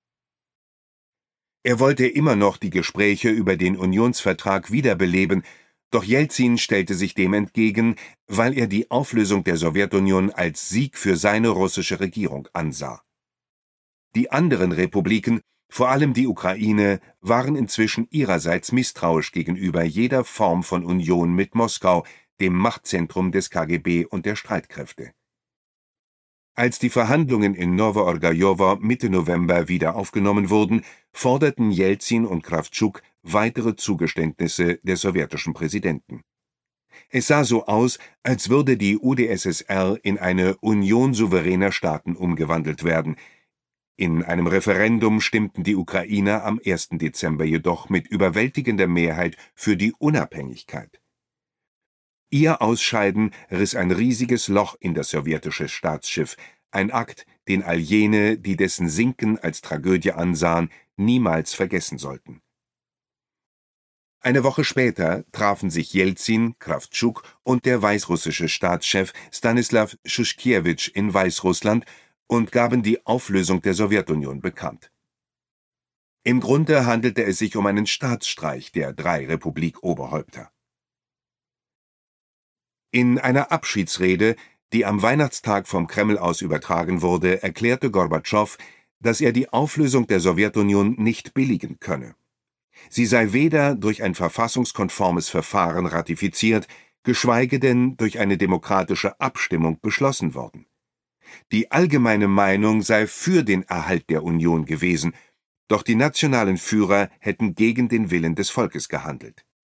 Er wollte immer noch die Gespräche über den Unionsvertrag wiederbeleben, doch Jelzin stellte sich dem entgegen, weil er die Auflösung der Sowjetunion als Sieg für seine russische Regierung ansah. Die anderen Republiken, vor allem die Ukraine, waren inzwischen ihrerseits misstrauisch gegenüber jeder Form von Union mit Moskau, dem Machtzentrum des K G B und der Streitkräfte. Als die Verhandlungen in Nowo-Orgajowo Mitte November wieder aufgenommen wurden, forderten Jelzin und Krawtschuk weitere Zugeständnisse des sowjetischen Präsidenten. Es sah so aus, als würde die U d S S R in eine Union souveräner Staaten umgewandelt werden. In einem Referendum stimmten die Ukrainer am ersten Dezember jedoch mit überwältigender Mehrheit für die Unabhängigkeit. Ihr Ausscheiden riss ein riesiges Loch in das sowjetische Staatsschiff, ein Akt, den all jene, die dessen Sinken als Tragödie ansahen, niemals vergessen sollten. Eine Woche später trafen sich Jelzin, Krawtschuk und der weißrussische Staatschef Stanislaw Schuschkiewitsch in Weißrussland und gaben die Auflösung der Sowjetunion bekannt. Im Grunde handelte es sich um einen Staatsstreich der drei Republikoberhäupter. In einer Abschiedsrede, die am Weihnachtstag vom Kreml aus übertragen wurde, erklärte Gorbatschow, dass er die Auflösung der Sowjetunion nicht billigen könne. Sie sei weder durch ein verfassungskonformes Verfahren ratifiziert, geschweige denn durch eine demokratische Abstimmung beschlossen worden. Die allgemeine Meinung sei für den Erhalt der Union gewesen, doch die nationalen Führer hätten gegen den Willen des Volkes gehandelt.